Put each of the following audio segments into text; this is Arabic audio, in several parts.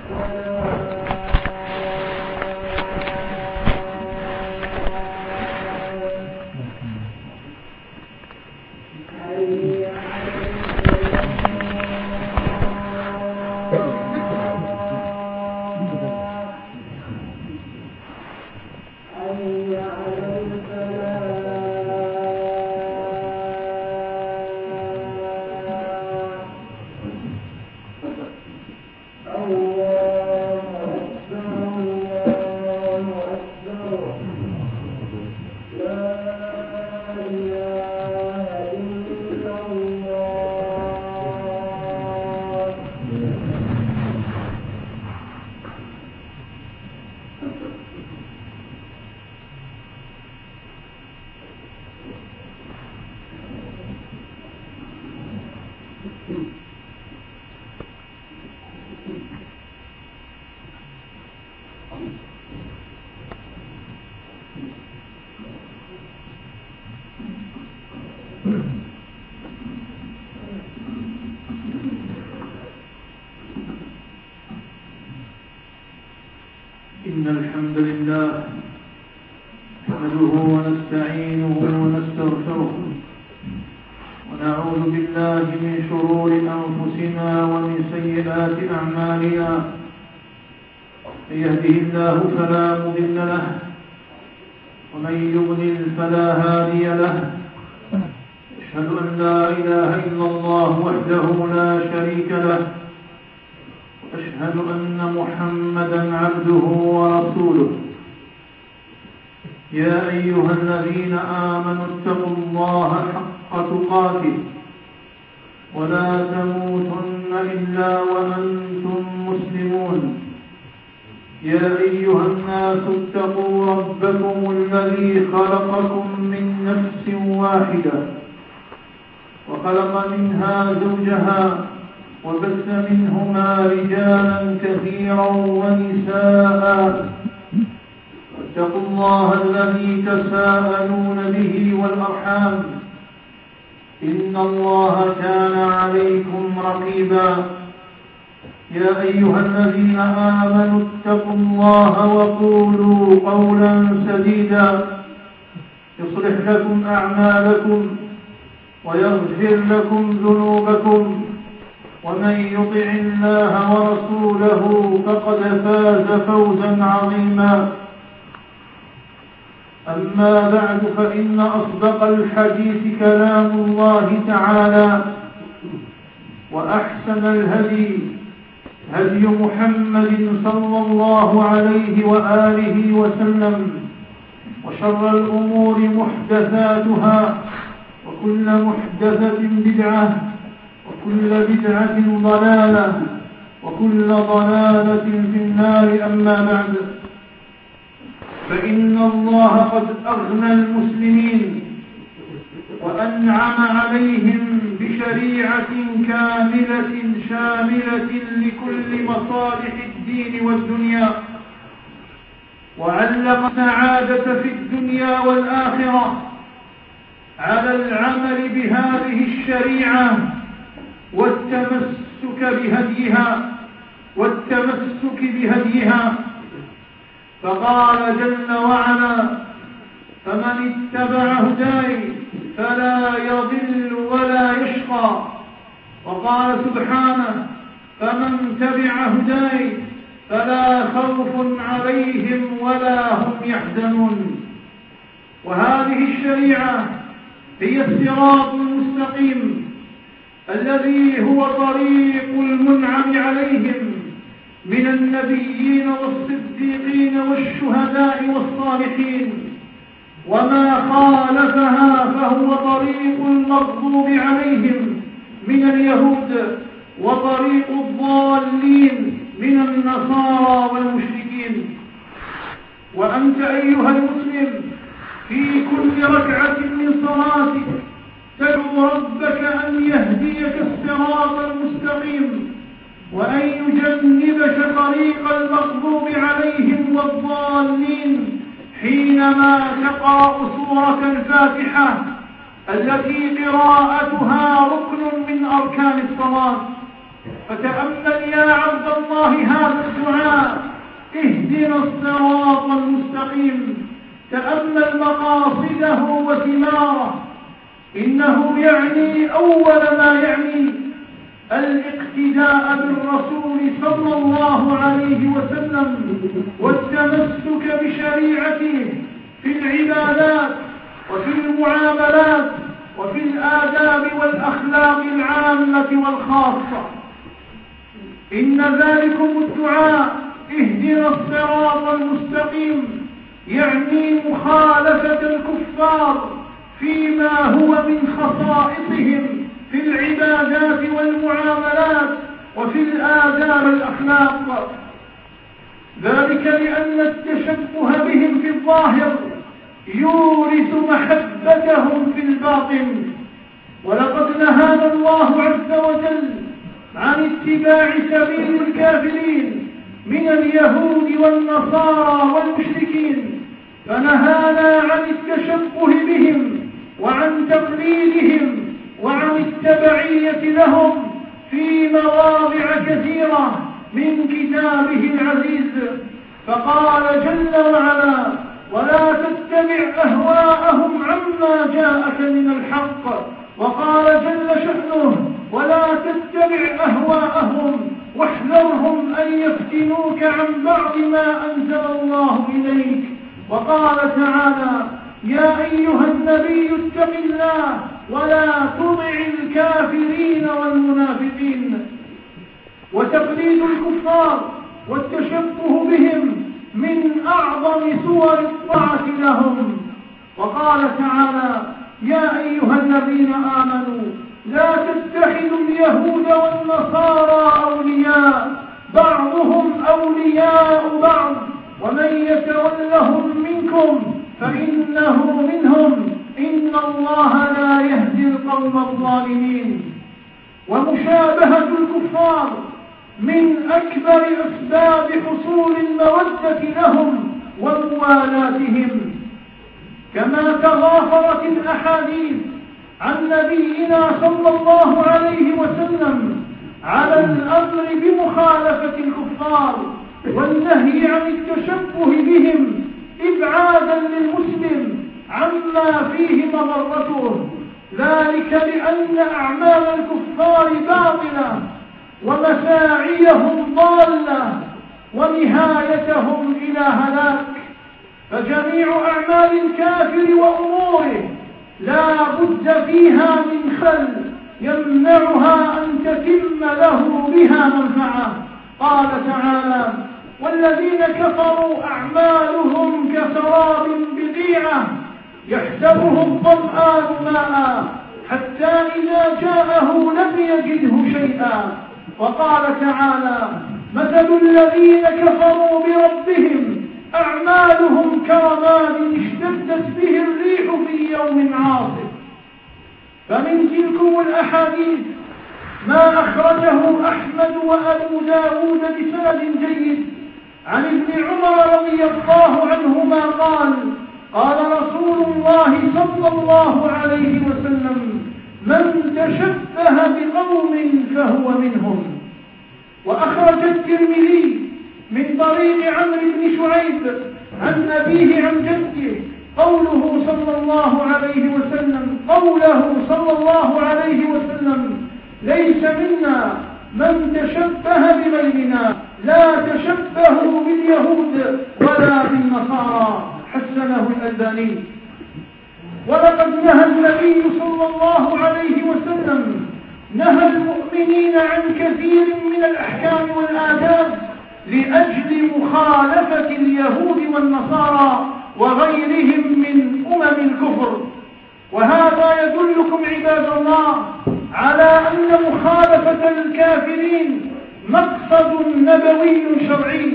إن الحمد لله نحمده ونستعينه ونستغفره ونعوذ بالله من شرور أنفسنا ومن سيئات أعمالنا. من يهده الله فلا مضل له ومن يضلل فلا هادي له. أشهد أن لا إله إلا الله وحده لا شريك له. أشهد أن محمدا عبده ورسوله. يا أيها الذين آمنوا اتقوا الله حق تقاته ولا تموتن إلا وأنتم مسلمون. يا أيها الناس اتقوا ربكم الذي خلقكم من نفس واحدة وخلق منها زوجها وبث منهما رجالا كثيرا ونساء. واتقوا الله الذي تساءلون به والأرحام إن الله كان عليكم رقيبا. يا أيها الذين آمنوا اتقوا الله وقولوا قولا سديدا يصلح لكم أعمالكم ويغفر لكم ذنوبكم ومن يطع الله ورسوله فقد فاز فوزا عظيما. أما بعد فإن أصدق الحديث كلام الله تعالى وأحسن الهدي هدي محمد صلى الله عليه وآله وسلم وشر الأمور محدثاتها وكل محدثة بدعة وكل بدعة ضلالة وكل ضلالة في النار. أما بعد فإن الله قد أغنى المسلمين وأنعم عليهم بشريعة كاملة شاملة لكل مصالح الدين والدنيا، وعلق السعادة في الدنيا والآخرة على العمل بهذه الشريعة والتمسك بهديها. فقال جل وعلا: فمن اتبع هداي فلا يضل ولا يشقى. وقال سبحانه: فمن تبع هداي فلا خوف عليهم ولا هم يحزنون. وهذه الشريعة هي الصراط المستقيم الذي هو طريق المنعم عليهم من النبيين والصديقين والشهداء والصالحين، وما خالفها فهو طريق المغضوب عليهم من اليهود وطريق الضالين من النصارى والمشركين. وأنت أيها المسلم في كل ركعة من صلاتك تدعو ربك أن يهديك الصراط المستقيم وأن يجنبك طريق المغضوب عليهم والضالين حينما تقرأ سورة الفاتحة التي قراءتها ركن من أركان الصلاة. فتأمل يا عبد الله هذا الدعاء: اهدنا الصراط المستقيم. تأمل مقاصده وثماره. إنه يعني أول ما يعني الاقتداء بالرسول صلى الله عليه وسلم والتمسك بشريعته في العبادات وفي المعاملات وفي الآداب والأخلاق العامة والخاصة. إن ذلكم الدعاء اهدنا الصراط المستقيم يعني مخالفة الكفار فيما هو من خصائصهم في العبادات والمعاملات وفي الآداب والأخلاق. ذلك لأن التشبه بهم في الظاهر يورث محبتهم في الباطن. ولقد نهانا الله عز وجل عن اتباع سبيل الكافرين من اليهود والنصارى والمشركين، فنهانا عن التشبه بهم وعن تقليدهم وعن التبعية لهم في مواضع كثيرة من كتابه العزيز. فقال جل وعلا: ولا تتبع أهواءهم عما جاءك من الحق. وقال جل شأنه: ولا تتبع أهواءهم واحذرهم أن يفتنوك عن بعض ما أنزل الله إليك. وقال تعالى: يا أيها النبي اتق الله ولا تطع الكافرين والمنافقين. وتقليد الكفار والتشبه بهم من أعظم صور الطاعة لهم. وقال تعالى: يا أيها الذين آمنوا لا تتخذوا اليهود والنصارى أولياء بعضهم أولياء بعض ومن يتولهم منكم فإنه منهم إن الله لا يهدي القوم الظالمين. ومشابهة الكفار من أكبر أسباب حصول المودة لهم وموالاتهم، كما تضافرت الأحاديث عن نبينا صلى الله عليه وسلم على الأمر بمخالفة الكفار والنهي عن التشبه بهم إبعادا للمسلم عما فيه مضرته. ذلك لأن أعمال الكفار باطلة ومساعيهم ضالة ونهايتهم إلى هلاك. فجميع أعمال الكافر وأموره لا بد فيها من خلل يمنعها أن تتم له بها منفعة. قال تعالى: والذين كفروا أعمالهم كسراب بقيعة يحسبه الظمآن ماء حتى إذا جاءه لم يجده شيئا. وقال تعالى: مثل الذين كفروا بربهم أعمالهم كرماد اشتدت به الريح في يوم عاصف. فمن تلكم الأحاديث ما أخرجه أحمد وأبو داود بسند جيد عن ابن عمر رضي الله عنهما قال: قال رسول الله صلى الله عليه وسلم: من تشبه بقوم فهو منهم. وأخرج الترمذي من طريق عمرو بن شعيب عن أبيه عن جده قوله صلى الله عليه وسلم: ليس منا من تشبه بغيرنا، لا تشبهوا باليهود ولا بالنصارى. حسنه الألباني. ولقد نهى النبي صلى الله عليه وسلم نهى المؤمنين عن كثير من الأحكام والآداب لأجل مخالفة اليهود والنصارى وغيرهم من الكفر. وهذا يدلكم عباد الله على أن مخالفة الكافرين مقصد نبوي شرعي.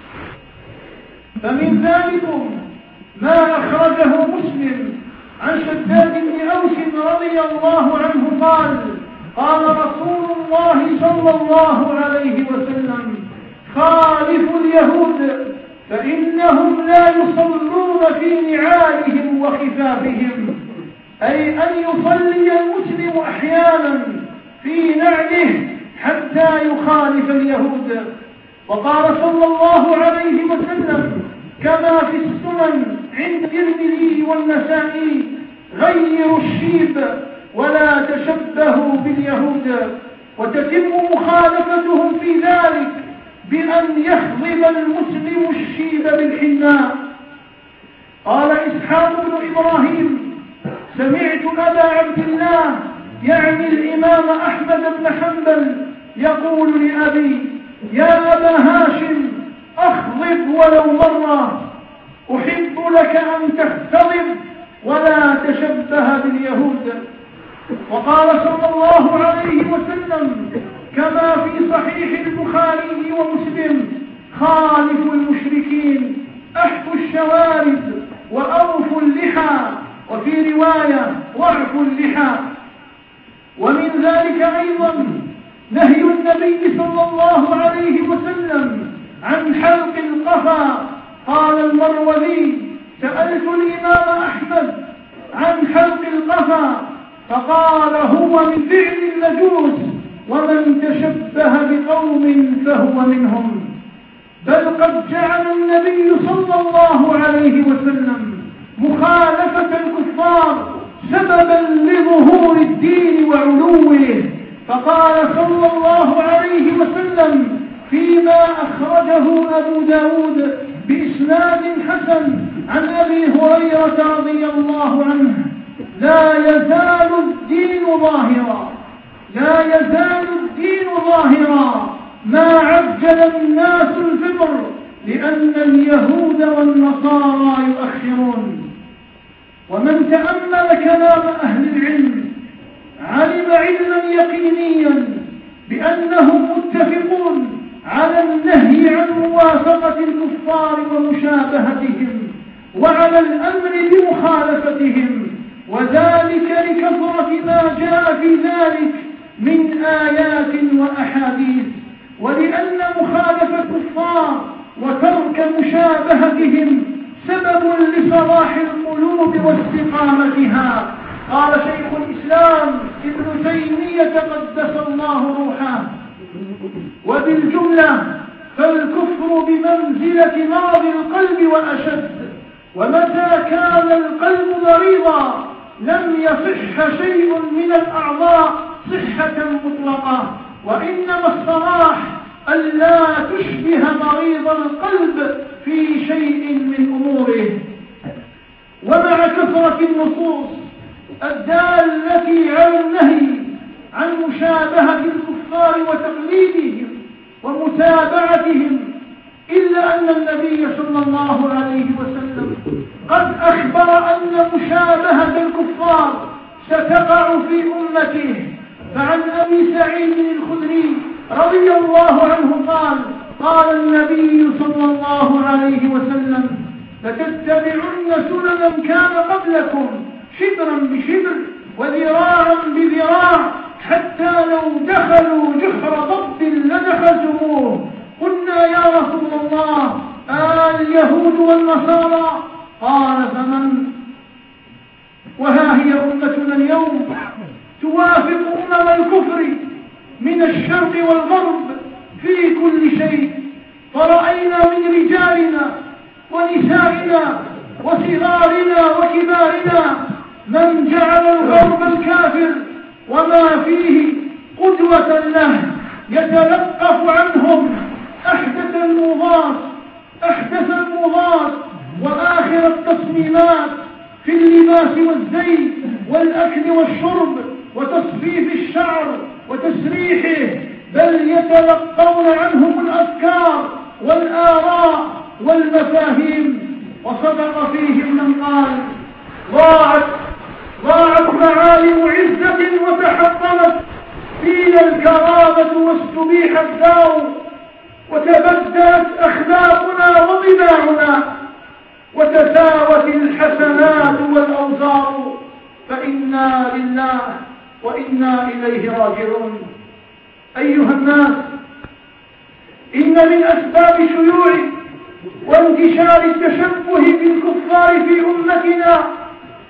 فمن ذلكم ما أخرجه مسلم عن شداد بن أوس رضي الله عنه قال: قال رسول الله صلى الله عليه وسلم: خالفوا اليهود فإنهم لا يصلون في نعالهم وخفافهم، أي أن يصلي المسلم أحيانا في نعله حتى يخالف اليهود. وقال صلى الله عليه وسلم كما في السنن عند الترمذي والنسائي: غيروا الشيب ولا تشبهوا باليهود. وتتم مخالفتهم في ذلك بأن يخضب المسلم الشيب بالحناء. قال إسحاق بن إبراهيم: سمعت أبا عبد الله يعني الإمام أحمد بن حنبل يقول لأبي: يا أبا هاشم أخضب ولو مرة، أحب لك أن تختضب ولا تشبه باليهود. وقال صلى الله عليه وسلم كما في صحيح البخاري ومسلم: خالفوا المشركين، أحفوا الشوارب وأوفوا اللحى، وفي رواية: واعفوا اللحى. ومن ذلك أيضا نهي النبي صلى الله عليه وسلم عن حلق القفا. قال المروذي: سألت الإمام أحمد عن حلق القفا فقال: هو من فعل المجوس، ومن تشبه بقوم فهو منهم. بل قد جعل النبي صلى الله عليه وسلم مخالفة الكفار سببا لظهور الدين وعلوه. فقال صلى الله عليه وسلم فيما أخرجه أبو داود بإسناد حسن عن أبي هريرة رضي الله عنه: لا يزال الدين ظاهرا ما عجل الناس الفطر، لأن اليهود والنصارى يؤخرون. ومن تأمل كلام أهل العلم علم علما يقينيا بأنهم متفقون على النهي عن موافقة الكفار ومشابهتهم، وعلى الأمر بمخالفتهم، وذلك لكثرة ما جاء في ذلك من آيات وأحاديث. ولأن مخالفة الكفار وترك مشابهتهم سبب لصلاح القلوب واستقامتها. قال شيخ الإسلام ابن تيمية قدس الله روحه: وبالجملة فالكفر بمنزلة مرض القلب وأشد، ومتى كان القلب مريضا لم يصح شيء من الأعضاء صحة مطلقة، وإنما الصلاح ألا تشبه مريض القلب في شيء من أموره. ومع كثرة النصوص الدالة على النهي عن مشابهة الكفار وتقليدهم ومتابعتهم، إلا أن النبي صلى الله عليه وسلم قد أخبر أن مشابهة الكفار ستقع في أمته. فعن أبي سعيد الخدري رضي الله عنه قال النبي صلى الله عليه وسلم: لتتبعن سنن كان قبلكم شبرا بشبر وذراعا بذراع، حتى لو دخلوا جحر ضب لدخلتموه. قلنا: يا رسول الله، اليهود والنصارى؟ قال: فمن؟ وها هي أمتنا اليوم توافق أمم الكفر من الشرق والغرب في كل شيء. فرأينا من رجالنا ونسائنا وصغارنا وكبارنا من جعل الغرب الكافر وما فيه قدوة له يتلقف عنهم أحدث الموضات وآخر التصميمات في اللباس والزي والأكل والشرب وتصفيف الشعر وتسريحه، بل يتلقون عنهم الأفكار والآراء والمفاهيم. وصدق فيهم من قال: ضاعت معالم عزة وتحطمت فينا الكرامة واستبيح الدار، وتبدلت أخلاقنا وطباعنا، وتساوت الحسنات والأوزار، فإنا لله وإنا إليه راجعون. أيها الناس، إن من أسباب شيوع وانتشار التشبه بالكفار في أمتنا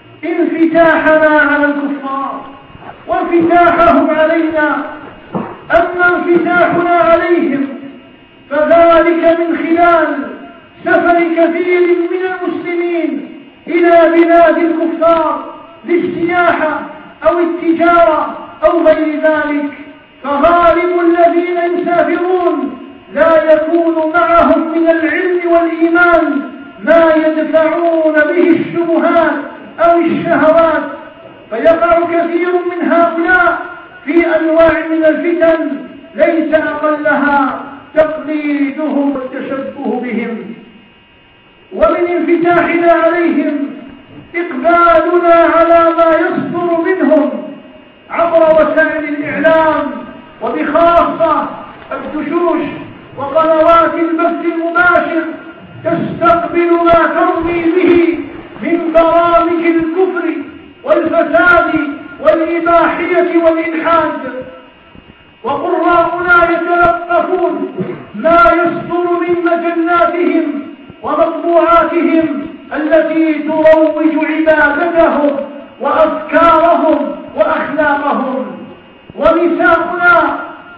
انفتاحنا على الكفار وانفتاحهم علينا. أما انفتاحنا عليهم فذلك من خلال سفر كثير من المسلمين إلى بلاد الكفار للسياحة أو التجارة أو غير ذلك، فغالب الذين يسافرون لا يكون معهم من العلم والإيمان ما يدفعون به الشبهات أو الشهوات، فيقع كثير من هؤلاء في أنواع من الفتن ليس أقلها تقليدهم والتشبه بهم. ومن انفتاحنا عليهم إقبالنا على ما يصدر منهم عبر وسائل الإعلام، وبخاصة الدشوش وقنوات البث المباشر تستقبل ما ترمي به من برامج الكفر والفساد والإباحية والإلحاد، وقراؤنا يتلقفون ما يصدر من مجلاتهم ومطبوعاتهم التي تروج عبادتهم وأفكارهم وأخلاقهم. ونساؤنا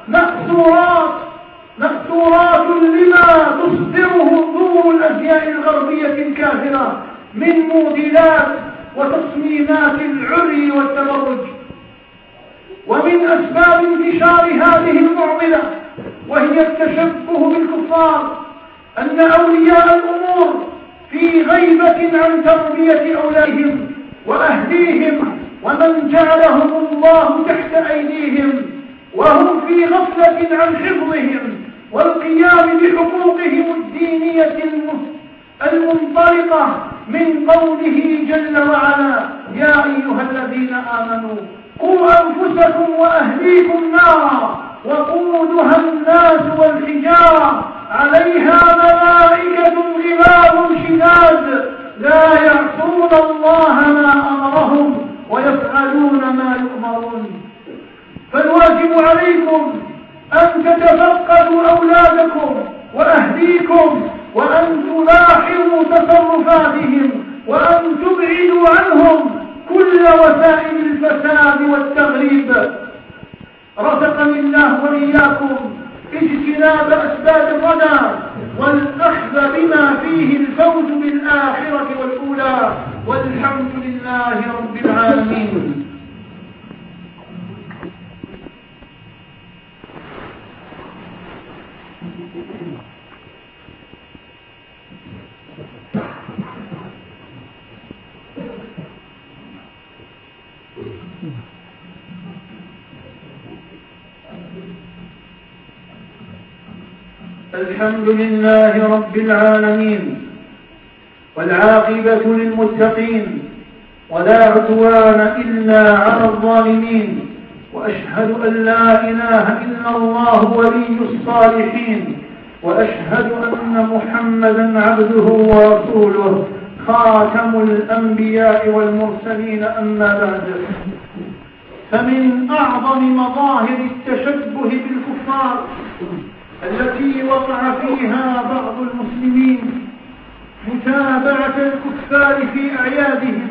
مأثورات لما تصدره دور الأزياء الغربية الكافرة من موديلات وتصميمات العري والتبرج. ومن أسباب انتشار هذه المعضلة وهي التشبه بالكفار أن أولياء الأمور في غيبة عن تربية أولادهم وأهليهم ومن جعلهم الله تحت أيديهم، وهم في غفلة عن حفظهم والقيام بحقوقهم الدينية المنطلقة من قوله جل وعلا: يا أيها الذين آمنوا قوا أنفسكم وأهليكم نارا وقودها الناس والحجارة عليها ملائكة غلاظ شداد لا يعصون الله ما أمرهم ويفعلون ما يؤمرون. فالواجب عليكم أن تتفقدوا أولادكم وأهليكم وأن تلاحظوا تصرفاتهم وأن تبعدوا عنهم كل وسائل الفساد والتغريب. رزقني الله وإياكم اجتناب أسباب الردى والأخذ بما فيه الفوز بالآخرة والأولى، والحمد لله رب العالمين. الحمد لله رب العالمين، والعاقبة للمتقين، ولا عدوان إلا على الظالمين، وأشهد أن لا إله إلا الله ولي الصالحين، وأشهد أن محمدا عبده ورسوله خاتم الأنبياء والمرسلين. أما بعد، فمن أعظم مظاهر التشبه بالكفار التي وقع فيها بعض المسلمين متابعة الكفار في أعيادهم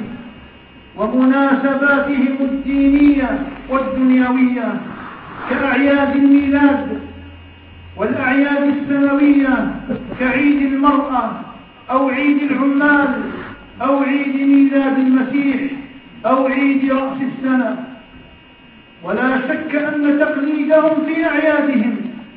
ومناسباتهم الدينية والدنيوية كأعياد الميلاد والأعياد السنوية كعيد المرأة أو عيد العمال أو عيد ميلاد المسيح أو عيد رأس السنة. ولا شك أن تقليدهم في أعيادهم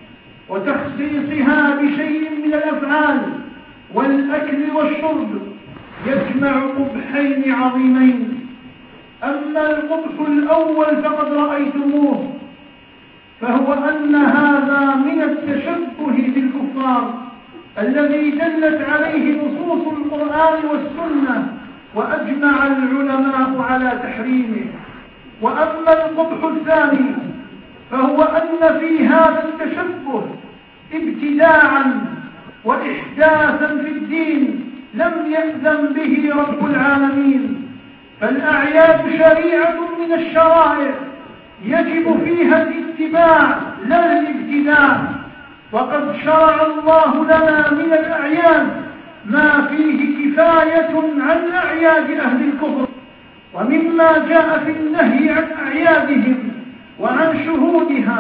وتخصيصها بشيء من الأفعال والأكل والشرب يجمع قبحين عظيمين. أما القبح الأول فقد رأيتموه، فهو أن هذا من التشبه بالكفار الذي دلت عليه نصوص القرآن والسنة وأجمع العلماء على تحريمه. وأما القبح الثاني فهو أن في هذا التشبه ابتداعا وإحداثا في الدين لم يأذن به رب العالمين. فالأعياد شريعة من الشرائع يجب فيها الاتباع لا الابتداع، وقد شرع الله لنا من الأعياد ما فيه كفاية عن أعياد أهل الكفر. ومما جاء في النهي عن أعيادهم وعن شهودها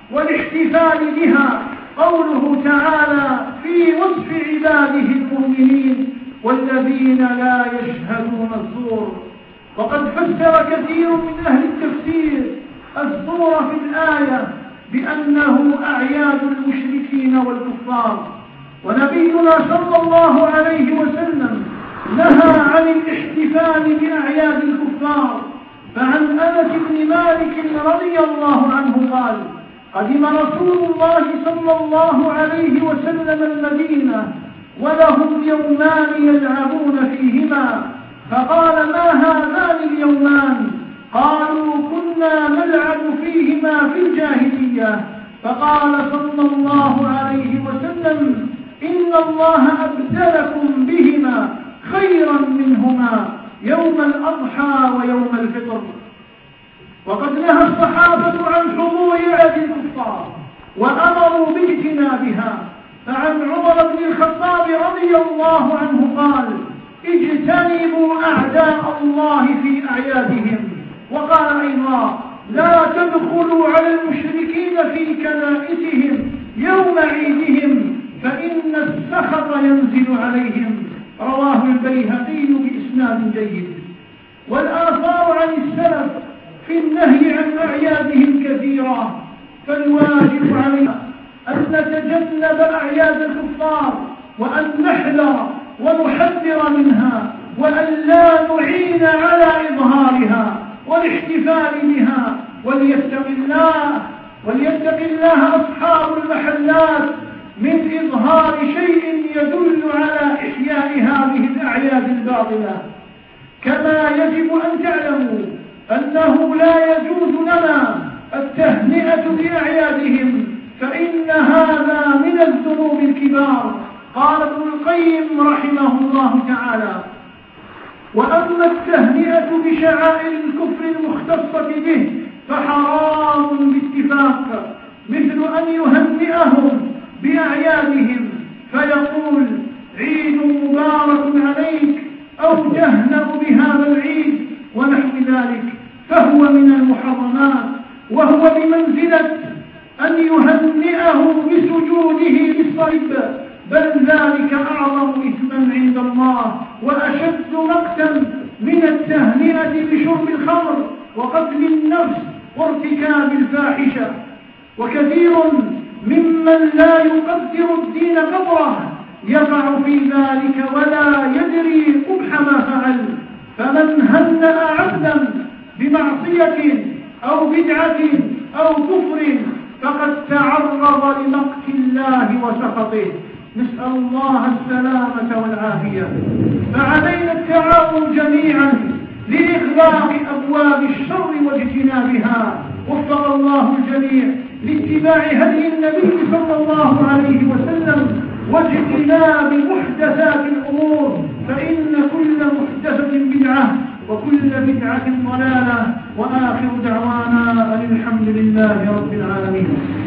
والاحتفال بها قوله تعالى في وصف عباده المؤمنين والذين لا يشهدون الزور. وقد فسر كثير من أهل التفسير الزور في الآية بأنه أعياد المشركين والكفار، ونبينا صلى الله عليه وسلم نهى عن الاحتفال بأعياد الكفار. فعن أنس بن مالك رضي الله عنه قال: قدم رسول الله صلى الله عليه وسلم المدينة ولهم يومان يلعبون فيهما، فقال: ما هذان اليومان؟ قالوا: كنا نلعب فيهما في الجاهلية. فقال صلى الله عليه وسلم: إن الله أبدلكم بهما خيرا منهما يوم الأضحى ويوم الفطر. وقد نهى الصحابة عن حضور أعياد الكفار وأمروا باجتنابها. فعن عمر بن الخطاب رضي الله عنه قال: اجتنبوا أعداء الله في أعيادهم. وقال أيضا: لا تدخلوا على المشركين في كنائسهم يوم عيدهم فإن السخط ينزل عليهم. رواه البيهقي بإسناد جيد. والآثار عن السلف في النهي عن أعيادهم كثيرة، فالواجب علينا أن نتجنب أعياد الكفار وأن نحذر ونحذر منها، وأن لا نعين على إظهارها والاحتفال بها. وليتق الله أصحاب المحلات من إظهار شيء يدل على إحياء هذه الأعياد الباطلة. كما يجب أن تعلموا أنه لا يجوز لنا التهنئة بأعيادهم، فإن هذا من الذنوب الكبار. قال ابن القيم رحمه الله تعالى: وأما التهنئة بشعائر الكفر المختصة به فحرام باتفاق، مثل أن يهنئهم بأعيادهم فيقول: عيد مبارك عليك، أو تهنأ بهذا العيد ونحو ذلك، فهو من المحرمات، وهو بمنزلة أن يهنئه بسجوده للصليب، بل ذلك أعظم إثما عند الله وأشد مقتا من التهنئة بشرب الخمر وقتل النفس وارتكاب الفاحشة. وكثير ممن لا يقدر الدين قدره يقع في ذلك ولا يدري قبح ما فعل. فمن هنأ عبدا بمعصية أو بدعة أو كفر فقد تعرض لمقت الله وسخطه، نسأل الله السلامة والعافية. فعلينا التعاون جميعا لإغلاق أبواب الشر واجتنابها. وفق الله الجميع لاتباع هدي النبي صلى الله عليه وسلم واجتناب محدثات الأمور، فإن كل محدثة بدعة وكل بدعة ضلالة. وآخر دعوانا أن الحمد لله رب العالمين.